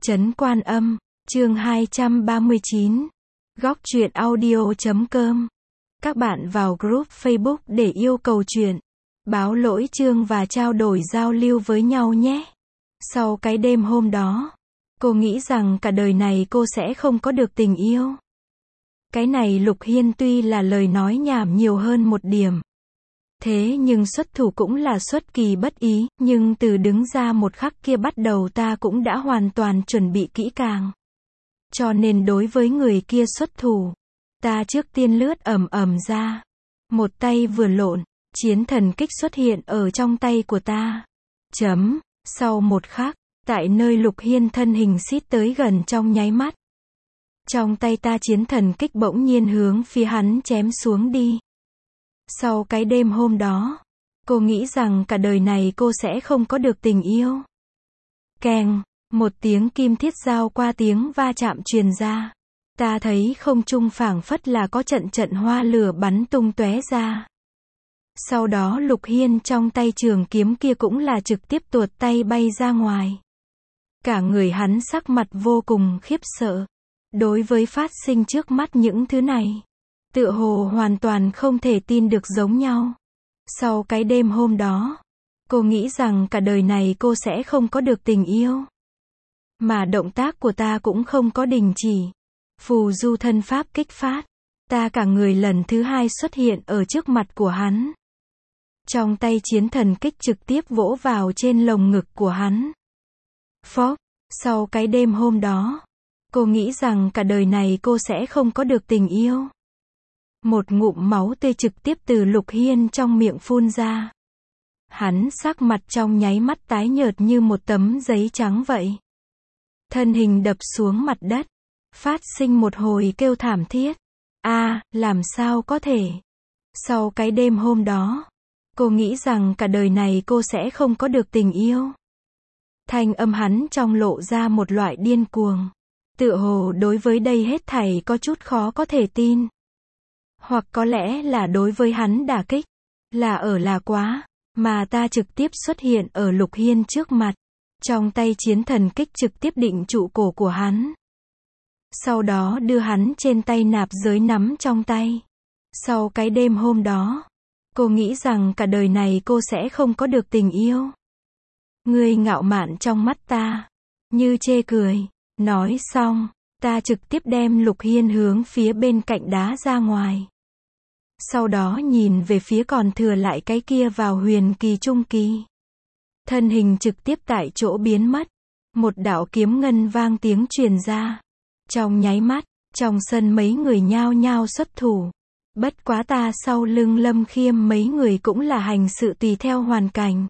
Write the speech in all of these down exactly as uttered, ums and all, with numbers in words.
Trấn Quan Âm, chương hai trăm ba mươi chín. Góc truyện audio chấm com. Các bạn vào group Facebook để yêu cầu truyện, báo lỗi chương và trao đổi giao lưu với nhau nhé. Sau cái đêm hôm đó, cô nghĩ rằng cả đời này cô sẽ không có được tình yêu. Cái này Lục Hiên tuy là lời nói nhảm nhiều hơn một điểm. Thế nhưng xuất thủ cũng là xuất kỳ bất ý, nhưng từ đứng ra một khắc kia bắt đầu ta cũng đã hoàn toàn chuẩn bị kỹ càng. Cho nên đối với người kia xuất thủ, ta trước tiên lướt ầm ầm ra. Một tay vừa lộn, chiến thần kích xuất hiện ở trong tay của ta. Chấm, sau một khắc, tại nơi Lục Hiên thân hình xít tới gần trong nháy mắt. Trong tay ta chiến thần kích bỗng nhiên hướng phía hắn chém xuống đi. Sau cái đêm hôm đó, cô nghĩ rằng cả đời này cô sẽ không có được tình yêu. Keng, một tiếng kim thiết giao qua tiếng va chạm truyền ra. Ta thấy không trung phảng phất là có trận trận hoa lửa bắn tung tóe ra. Sau đó Lục Hiên trong tay trường kiếm kia cũng là trực tiếp tuột tay bay ra ngoài. Cả người hắn sắc mặt vô cùng khiếp sợ. Đối với phát sinh trước mắt những thứ này, tựa hồ hoàn toàn không thể tin được giống nhau. Sau cái đêm hôm đó, cô nghĩ rằng cả đời này cô sẽ không có được tình yêu. Mà động tác của ta cũng không có đình chỉ. Phù du thân pháp kích phát. Ta cả người lần thứ hai xuất hiện ở trước mặt của hắn. Trong tay chiến thần kích trực tiếp vỗ vào trên lồng ngực của hắn. Phốc, sau cái đêm hôm đó, cô nghĩ rằng cả đời này cô sẽ không có được tình yêu. Một ngụm máu tươi trực tiếp từ Lục Hiên trong miệng phun ra. Hắn sắc mặt trong nháy mắt tái nhợt như một tấm giấy trắng vậy. Thân hình đập xuống mặt đất, phát sinh một hồi kêu thảm thiết. A, à, làm sao có thể? Sau cái đêm hôm đó, cô nghĩ rằng cả đời này cô sẽ không có được tình yêu. Thanh âm hắn trong lộ ra một loại điên cuồng. Tựa hồ đối với đây hết thảy có chút khó có thể tin. Hoặc có lẽ là đối với hắn đả kích, là ở là quá, mà ta trực tiếp xuất hiện ở Lục Hiên trước mặt. Trong tay chiến thần kích trực tiếp định trụ cổ của hắn. Sau đó đưa hắn trên tay nạp giới nắm trong tay. Sau cái đêm hôm đó, cô nghĩ rằng cả đời này cô sẽ không có được tình yêu. Ngươi ngạo mạn trong mắt ta, như chê cười. Nói xong, ta trực tiếp đem Lục Hiên hướng phía bên cạnh đá ra ngoài. Sau đó nhìn về phía còn thừa lại cái kia vào huyền kỳ trung kỳ. Thân hình trực tiếp tại chỗ biến mất. Một đạo kiếm ngân vang tiếng truyền ra. Trong nháy mắt, trong sân mấy người nhao nhao xuất thủ. Bất quá ta sau lưng Lâm Khiêm mấy người cũng là hành sự tùy theo hoàn cảnh.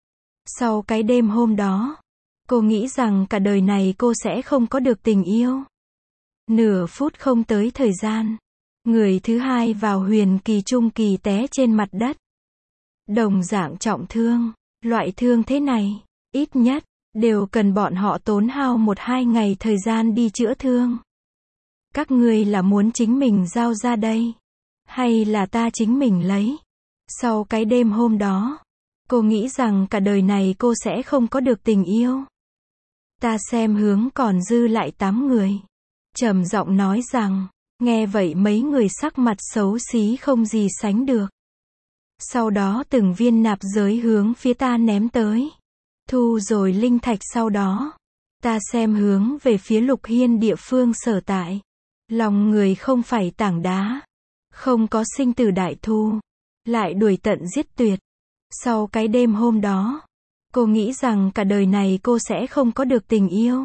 Sau cái đêm hôm đó, cô nghĩ rằng cả đời này cô sẽ không có được tình yêu. Nửa phút không tới thời gian, người thứ hai vào huyền kỳ trung kỳ té trên mặt đất. Đồng dạng trọng thương, loại thương thế này, ít nhất, đều cần bọn họ tốn hao một hai ngày thời gian đi chữa thương. Các ngươi là muốn chính mình giao ra đây, hay là ta chính mình lấy? Sau cái đêm hôm đó, cô nghĩ rằng cả đời này cô sẽ không có được tình yêu. Ta xem hướng còn dư lại tám người. Trầm giọng nói rằng, nghe vậy mấy người sắc mặt xấu xí không gì sánh được. Sau đó từng viên nạp giới hướng phía ta ném tới. Thu rồi linh thạch sau đó. Ta xem hướng về phía Lục Hiên địa phương sở tại. Lòng người không phải tảng đá. Không có sinh tử đại thu. Lại đuổi tận giết tuyệt. Sau cái đêm hôm đó, cô nghĩ rằng cả đời này cô sẽ không có được tình yêu.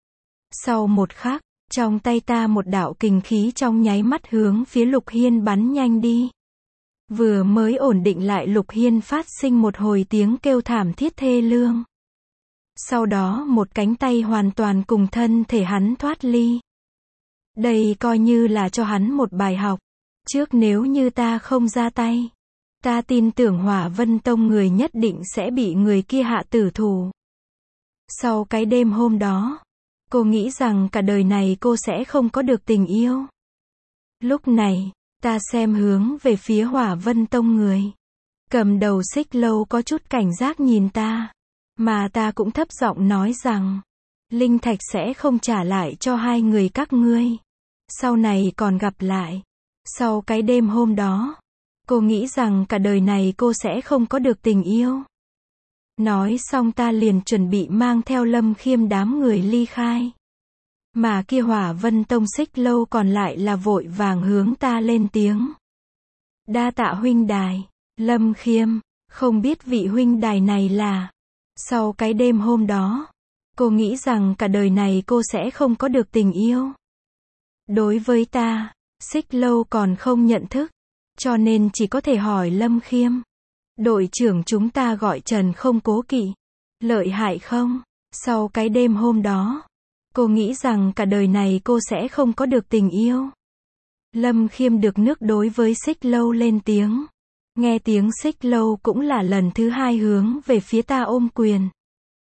Sau một khắc, trong tay ta một đạo kình khí trong nháy mắt hướng phía Lục Hiên bắn nhanh đi. Vừa mới ổn định lại Lục Hiên phát sinh một hồi tiếng kêu thảm thiết thê lương. Sau đó một cánh tay hoàn toàn cùng thân thể hắn thoát ly. Đây coi như là cho hắn một bài học. Trước nếu như ta không ra tay, ta tin tưởng Hỏa Vân Tông người nhất định sẽ bị người kia hạ tử thủ. Sau cái đêm hôm đó, cô nghĩ rằng cả đời này cô sẽ không có được tình yêu. Lúc này, ta xem hướng về phía Hỏa Vân Tông người. Cầm đầu Xích Lâu có chút cảnh giác nhìn ta. Mà ta cũng thấp giọng nói rằng, linh thạch sẽ không trả lại cho hai người các ngươi. Sau này còn gặp lại. Sau cái đêm hôm đó, cô nghĩ rằng cả đời này cô sẽ không có được tình yêu. Nói xong ta liền chuẩn bị mang theo Lâm Khiêm đám người ly khai. Mà kia Hỏa Vân Tông Xích Lâu còn lại là vội vàng hướng ta lên tiếng. Đa tạ huynh đài. Lâm Khiêm, không biết vị huynh đài này là. Sau cái đêm hôm đó, cô nghĩ rằng cả đời này cô sẽ không có được tình yêu. Đối với ta, Xích Lâu còn không nhận thức, cho nên chỉ có thể hỏi Lâm Khiêm. Đội trưởng chúng ta gọi Trần không cố kỵ. Lợi hại không? Sau cái đêm hôm đó, cô nghĩ rằng cả đời này cô sẽ không có được tình yêu. Lâm Khiêm được nước đối với Xích Lâu lên tiếng. Nghe tiếng Xích Lâu cũng là lần thứ hai hướng về phía ta ôm quyền.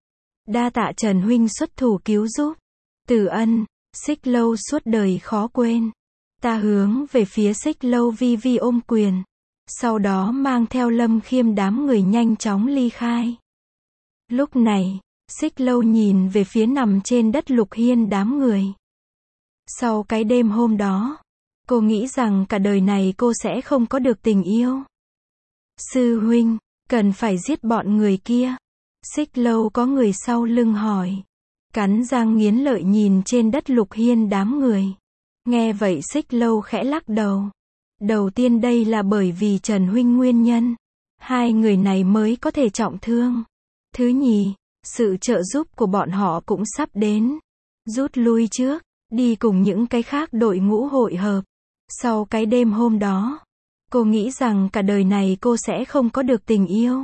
Đa tạ Trần huynh xuất thủ cứu giúp. Từ ân, Xích Lâu suốt đời khó quên. Ta hướng về phía Xích Lâu vi vi ôm quyền. Sau đó mang theo Lâm Khiêm đám người nhanh chóng ly khai. Lúc này, Xích Lâu nhìn về phía nằm trên đất Lục Hiên đám người. Sau cái đêm hôm đó, cô nghĩ rằng cả đời này cô sẽ không có được tình yêu. Sư huynh, cần phải giết bọn người kia. Xích Lâu có người sau lưng hỏi. Cắn răng nghiến lợi nhìn trên đất Lục Hiên đám người. Nghe vậy Xích Lâu khẽ lắc đầu. Đầu tiên đây là bởi vì Trần huynh nguyên nhân. Hai người này mới có thể trọng thương. Thứ nhì, sự trợ giúp của bọn họ cũng sắp đến. Rút lui trước, đi cùng những cái khác đội ngũ hội hợp. Sau cái đêm hôm đó, cô nghĩ rằng cả đời này cô sẽ không có được tình yêu.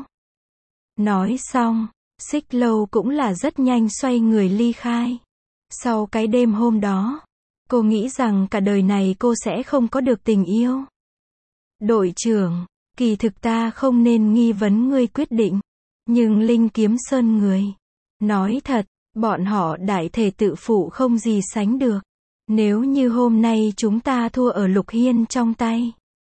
Nói xong, Xích Lâu cũng là rất nhanh xoay người ly khai. Sau cái đêm hôm đó, cô nghĩ rằng cả đời này cô sẽ không có được tình yêu. Đội trưởng, kỳ thực ta không nên nghi vấn ngươi quyết định. Nhưng Linh Kiếm Sơn người. Nói thật, bọn họ đại thể tự phụ không gì sánh được. Nếu như hôm nay chúng ta thua ở Lục Hiên trong tay,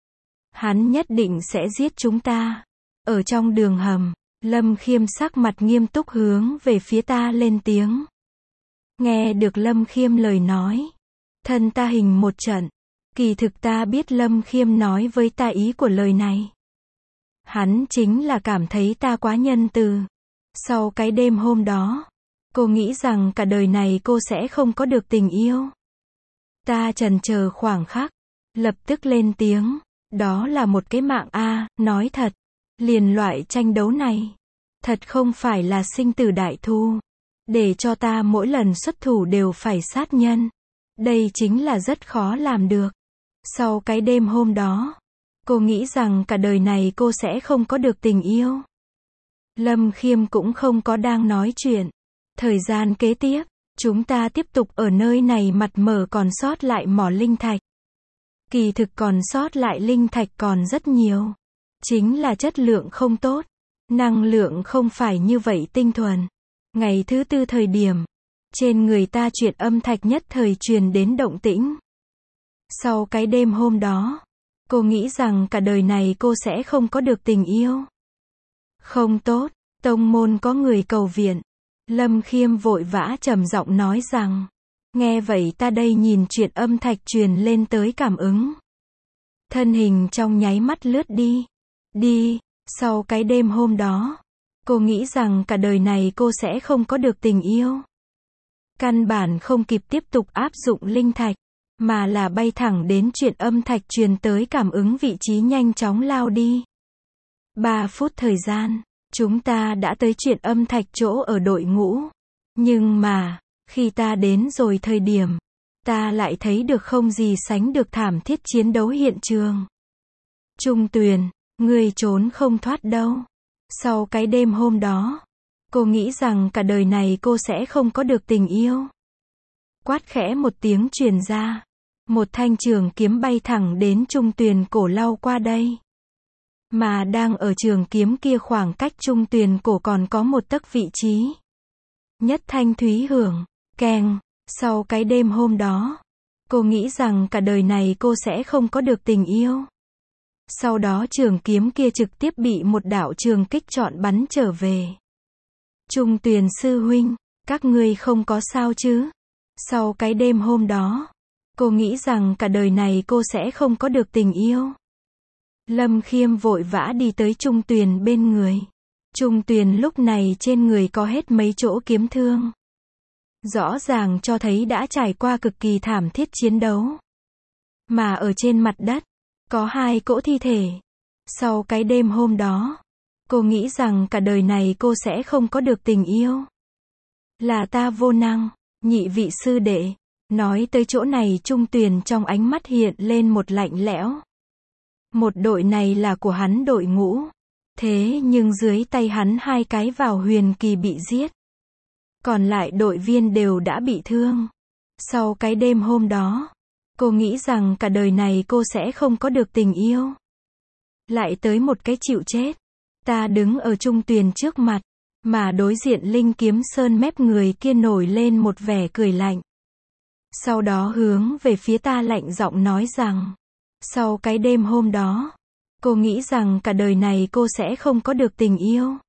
hắn nhất định sẽ giết chúng ta. Ở trong đường hầm, Lâm Khiêm sắc mặt nghiêm túc hướng về phía ta lên tiếng. Nghe được Lâm Khiêm lời nói, thân ta hình một trận. Kỳ thực ta biết Lâm Khiêm nói với ta ý của lời này. Hắn chính là cảm thấy ta quá nhân từ. Sau cái đêm hôm đó, cô nghĩ rằng cả đời này cô sẽ không có được tình yêu. Ta chần chờ khoảng khắc, lập tức lên tiếng. Đó là một cái mạng a, à, nói thật. Liền loại tranh đấu này, thật không phải là sinh tử đại thu. Để cho ta mỗi lần xuất thủ đều phải sát nhân. Đây chính là rất khó làm được. Sau cái đêm hôm đó, cô nghĩ rằng cả đời này cô sẽ không có được tình yêu. Lâm Khiêm cũng không có đang nói chuyện. Thời gian kế tiếp, chúng ta tiếp tục ở nơi này mặt mở còn sót lại mỏ linh thạch. Kỳ thực còn sót lại linh thạch còn rất nhiều. Chính là chất lượng không tốt. Năng lượng không phải như vậy tinh thuần. Ngày thứ tư thời điểm, trên người ta chuyện âm thạch nhất thời truyền đến động tĩnh. Sau cái đêm hôm đó, cô nghĩ rằng cả đời này cô sẽ không có được tình yêu. Không tốt, tông môn có người cầu viện. Lâm Khiêm vội vã trầm giọng nói rằng. Nghe vậy ta đây nhìn chuyện âm thạch truyền lên tới cảm ứng. Thân hình trong nháy mắt lướt đi. Đi, sau cái đêm hôm đó, cô nghĩ rằng cả đời này cô sẽ không có được tình yêu. Căn bản không kịp tiếp tục áp dụng linh thạch, mà là bay thẳng đến chuyện âm thạch truyền tới cảm ứng vị trí nhanh chóng lao đi. Ba phút thời gian, chúng ta đã tới chuyện âm thạch chỗ ở đội ngũ. Nhưng mà, khi ta đến rồi thời điểm, ta lại thấy được không gì sánh được thảm thiết chiến đấu hiện trường. Trung Tuyền, ngươi trốn không thoát đâu. Sau cái đêm hôm đó, cô nghĩ rằng cả đời này cô sẽ không có được tình yêu. Quát khẽ một tiếng truyền ra. Một thanh trường kiếm bay thẳng đến Trung Tuyền cổ lao qua đây. Mà đang ở trường kiếm kia khoảng cách Trung Tuyền cổ còn có một tấc vị trí. Nhất thanh thúy hưởng, keng, sau cái đêm hôm đó, cô nghĩ rằng cả đời này cô sẽ không có được tình yêu. Sau đó trường kiếm kia trực tiếp bị một đạo trường kích chọn bắn trở về. Trung Tuyền sư huynh, Các ngươi không có sao chứ? Sau cái đêm hôm đó, cô nghĩ rằng cả đời này cô sẽ không có được tình yêu. Lâm Khiêm vội vã đi tới Trung Tuyền bên người. Trung Tuyền lúc này trên người có hết mấy chỗ kiếm thương. Rõ ràng cho thấy đã trải qua cực kỳ thảm thiết chiến đấu. Mà ở trên mặt đất, có hai cỗ thi thể. Sau cái đêm hôm đó, cô nghĩ rằng cả đời này cô sẽ không có được tình yêu. Là ta vô năng, nhị vị sư đệ. Nói tới chỗ này Trung Tuyền trong ánh mắt hiện lên một lạnh lẽo. Một đội này là của hắn đội ngũ. Thế nhưng dưới tay hắn hai cái vào huyền kỳ bị giết. Còn lại đội viên đều đã bị thương. Sau cái đêm hôm đó, cô nghĩ rằng cả đời này cô sẽ không có được tình yêu. Lại tới một cái chịu chết. Ta đứng ở Trung Tuyền trước mặt, mà đối diện Linh Kiếm Sơn mép người kia nổi lên một vẻ cười lạnh. Sau đó hướng về phía ta lạnh giọng nói rằng, sau cái đêm hôm đó, cô nghĩ rằng cả đời này cô sẽ không có được tình yêu.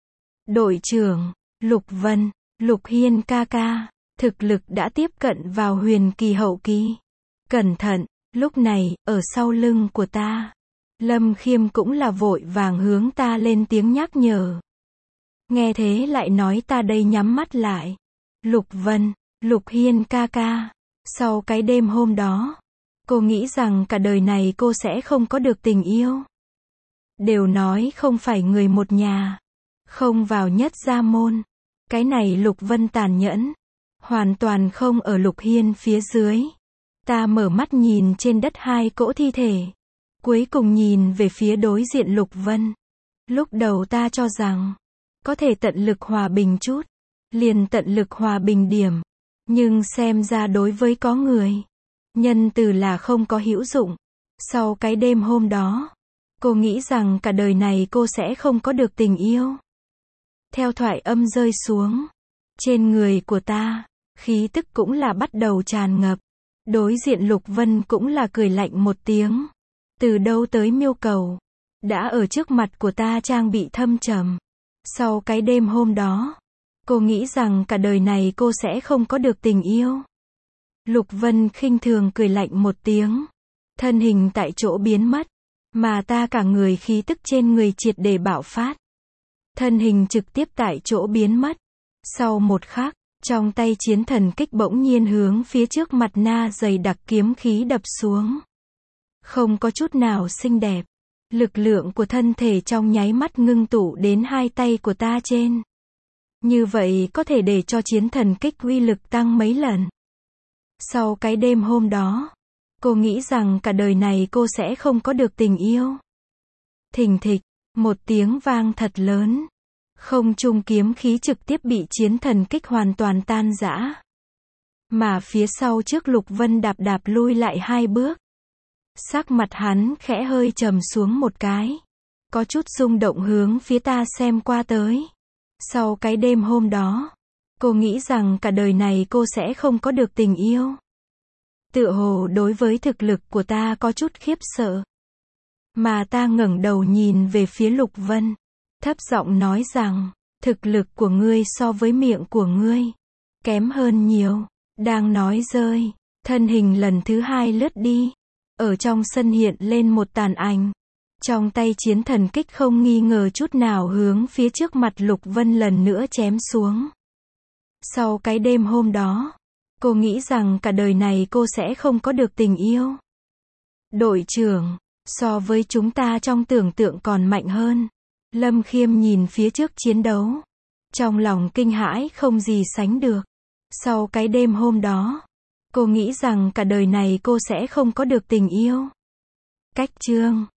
Đội trưởng, Lục Vân, Lục Hiên ca ca, thực lực đã tiếp cận vào huyền kỳ hậu kỳ. Cẩn thận, lúc này, ở sau lưng của ta. Lâm Khiêm cũng là vội vàng hướng ta lên tiếng nhắc nhở. Nghe thế lại nói ta đây nhắm mắt lại. Lục Vân, Lục Hiên ca ca, sau cái đêm hôm đó, cô nghĩ rằng cả đời này cô sẽ không có được tình yêu. Đều nói không phải người một nhà, không vào nhất gia môn. Cái này Lục Vân tàn nhẫn, hoàn toàn không ở Lục Hiên phía dưới. Ta mở mắt nhìn trên đất hai cỗ thi thể, cuối cùng nhìn về phía đối diện Lục Vân. Lúc đầu ta cho rằng, có thể tận lực hòa bình chút, liền tận lực hòa bình điểm. Nhưng xem ra đối với có người, nhân từ là không có hữu dụng. Sau cái đêm hôm đó, cô nghĩ rằng cả đời này cô sẽ không có được tình yêu. Theo thoại âm rơi xuống, trên người của ta, khí tức cũng là bắt đầu tràn ngập. Đối diện Lục Vân cũng là cười lạnh một tiếng. Từ đâu tới miêu cầu, đã ở trước mặt của ta trang bị thâm trầm. Sau cái đêm hôm đó, cô nghĩ rằng cả đời này cô sẽ không có được tình yêu. Lục Vân khinh thường cười lạnh một tiếng. Thân hình tại chỗ biến mất. Mà ta cả người khí tức trên người triệt để bạo phát. Thân hình trực tiếp tại chỗ biến mất. Sau một khắc, trong tay chiến thần kích bỗng nhiên hướng phía trước mặt na dày đặc kiếm khí đập xuống. Không có chút nào xinh đẹp. Lực lượng của thân thể trong nháy mắt ngưng tụ đến hai tay của ta trên. Như vậy có thể để cho chiến thần kích uy lực tăng mấy lần. Sau cái đêm hôm đó, cô nghĩ rằng cả đời này cô sẽ không có được tình yêu. Thình thịch, một tiếng vang thật lớn. Không trung kiếm khí trực tiếp bị chiến thần kích hoàn toàn tan rã. Mà phía sau trước Lục Vân đạp đạp lui lại hai bước. Sắc mặt hắn khẽ hơi trầm xuống một cái. Có chút rung động hướng phía ta xem qua tới. Sau cái đêm hôm đó, cô nghĩ rằng cả đời này cô sẽ không có được tình yêu. Tựa hồ đối với thực lực của ta có chút khiếp sợ. Mà ta ngẩng đầu nhìn về phía Lục Vân. Thấp giọng nói rằng, thực lực của ngươi so với miệng của ngươi kém hơn nhiều. Đang nói rơi, thân hình lần thứ hai lướt đi. Ở trong sân hiện lên một tàn ảnh. Trong tay chiến thần kích không nghi ngờ chút nào hướng phía trước mặt Lục Vân lần nữa chém xuống. Sau cái đêm hôm đó, cô nghĩ rằng cả đời này cô sẽ không có được tình yêu. Đội trưởng, so với chúng ta trong tưởng tượng còn mạnh hơn. Lâm Khiêm nhìn phía trước chiến đấu. Trong lòng kinh hãi không gì sánh được. Sau cái đêm hôm đó, cô nghĩ rằng cả đời này cô sẽ không có được tình yêu. Cách chương